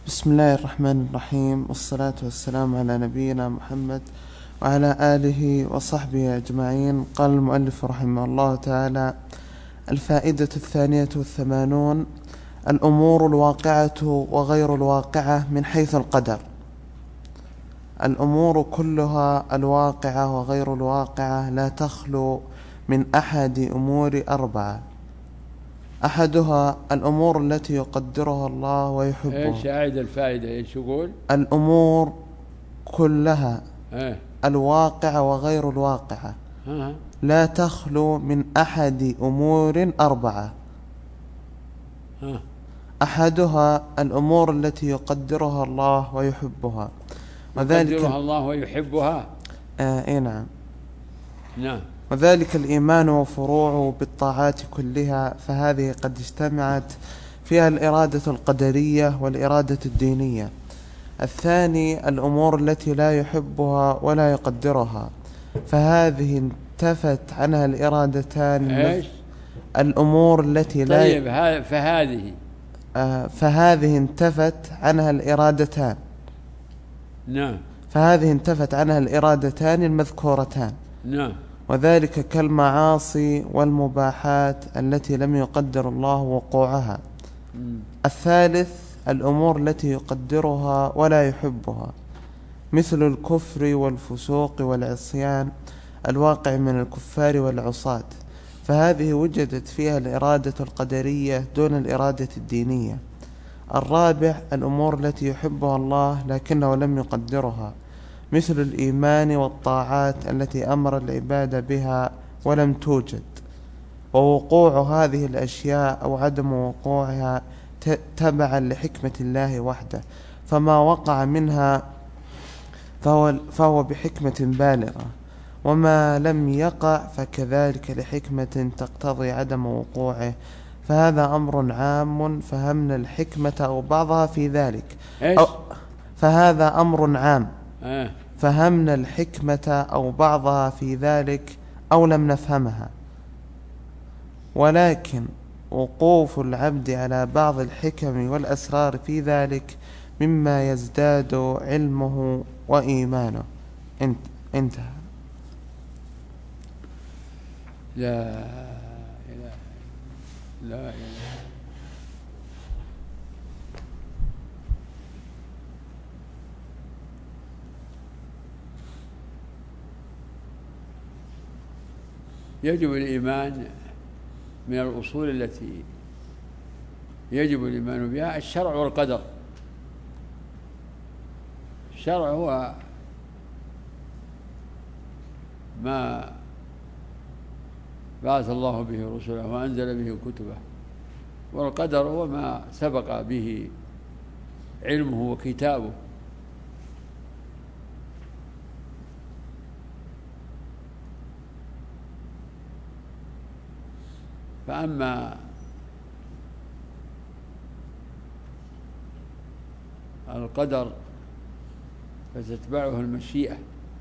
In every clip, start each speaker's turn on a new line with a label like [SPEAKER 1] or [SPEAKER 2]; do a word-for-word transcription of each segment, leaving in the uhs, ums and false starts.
[SPEAKER 1] بسم الله الرحمن الرحيم، والصلاة والسلام على نبينا محمد وعلى آله وصحبه أجمعين. قال المؤلف رحمه الله تعالى: الفائدة الثانية والثمانون: الأمور الواقعة وغير الواقعة من حيث القدر. الأمور كلها الواقعة وغير الواقعة لا تخلو من أحد أمور أربعة: أحدها الأمور التي يقدرها الله ويحبها.
[SPEAKER 2] إيش أعيد الفائدة؟ إيش يقول؟
[SPEAKER 1] الأمور كلها
[SPEAKER 2] إيه؟
[SPEAKER 1] الواقعة وغير الواقعة
[SPEAKER 2] ها؟
[SPEAKER 1] لا تخلو من أحد أمور أربعة:
[SPEAKER 2] ها؟
[SPEAKER 1] أحدها الأمور التي يقدرها الله ويحبها، وذلك
[SPEAKER 2] يقدرها الله ويحبها.
[SPEAKER 1] آه إيه نعم.
[SPEAKER 2] نعم.
[SPEAKER 1] وذلك الإيمان وفروعه بالطاعات كلها، فهذه قد اجتمعت فيها الإرادة القدرية والإرادة الدينية. الثاني الأمور التي لا يحبها ولا يقدرها، فهذه انتفت عنها الإرادتان.
[SPEAKER 2] إيش؟
[SPEAKER 1] الأمور التي لا
[SPEAKER 2] طيب ي... فهذه
[SPEAKER 1] آه فهذه انتفت عنها الإرادتان.
[SPEAKER 2] نعم.
[SPEAKER 1] فهذه انتفت عنها الإرادتان المذكورتان.
[SPEAKER 2] نعم.
[SPEAKER 1] وذلك كالمعاصي والمباحات التي لم يقدر الله وقوعها.
[SPEAKER 2] م.
[SPEAKER 1] الثالث الأمور التي يقدرها ولا يحبها، مثل الكفر والفسوق والعصيان الواقع من الكفار والعصاة، فهذه وجدت فيها الإرادة القدرية دون الإرادة الدينية. الرابع الأمور التي يحبها الله لكنه لم يقدرها، مثل الإيمان والطاعات التي أمر العباد بها ولم توجد، ووقوع هذه الأشياء أو عدم وقوعها تبعا لحكمة الله وحده، فما وقع منها فهو, فهو بحكمة بالغة، وما لم يقع فكذلك لحكمة تقتضي عدم وقوعه، فهذا أمر عام فهمنا الحكمة أو بعضها في ذلك. أو فهذا أمر عام
[SPEAKER 2] آه.
[SPEAKER 1] فهمنا الحكمة أو بعضها في ذلك أو لم نفهمها، ولكن وقوف العبد على بعض الحكم والأسرار في ذلك مما يزداد علمه وإيمانه. انتهى.
[SPEAKER 2] لا إله لا إله. يجب الإيمان من الأصول التي يجب الإيمان بها الشرع والقدر. الشرع هو ما بعث الله به رسله وأنزل به كتبه، والقدر هو ما سبق به علمه وكتابه. فأما القدر فتتبعه المشيئة،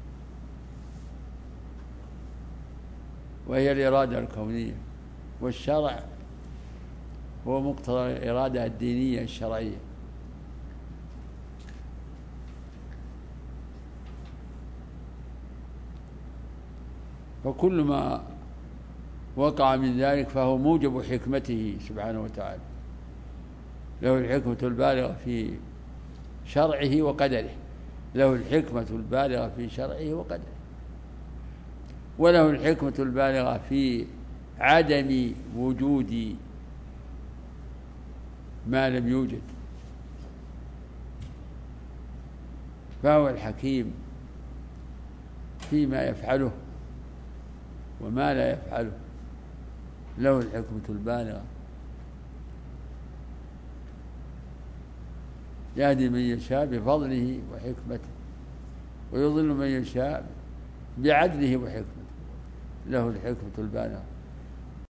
[SPEAKER 2] وهي الإرادة الكونية، والشرع هو مقتضى الإرادة الدينية الشرعية. فكل ما وقع من ذلك فهو موجب حكمته سبحانه وتعالى، له الحكمة البالغة في شرعه وقدره، له الحكمة البالغة في شرعه وقدره، وله الحكمة البالغة في عدم وجود ما لم يوجد، فهو الحكيم فيما يفعله وما لا يفعله، له الحكمة البالغة، يهدي من يشاء بفضله وحكمته، ويضل من يشاء بعدله وحكمته، له الحكمة البالغة.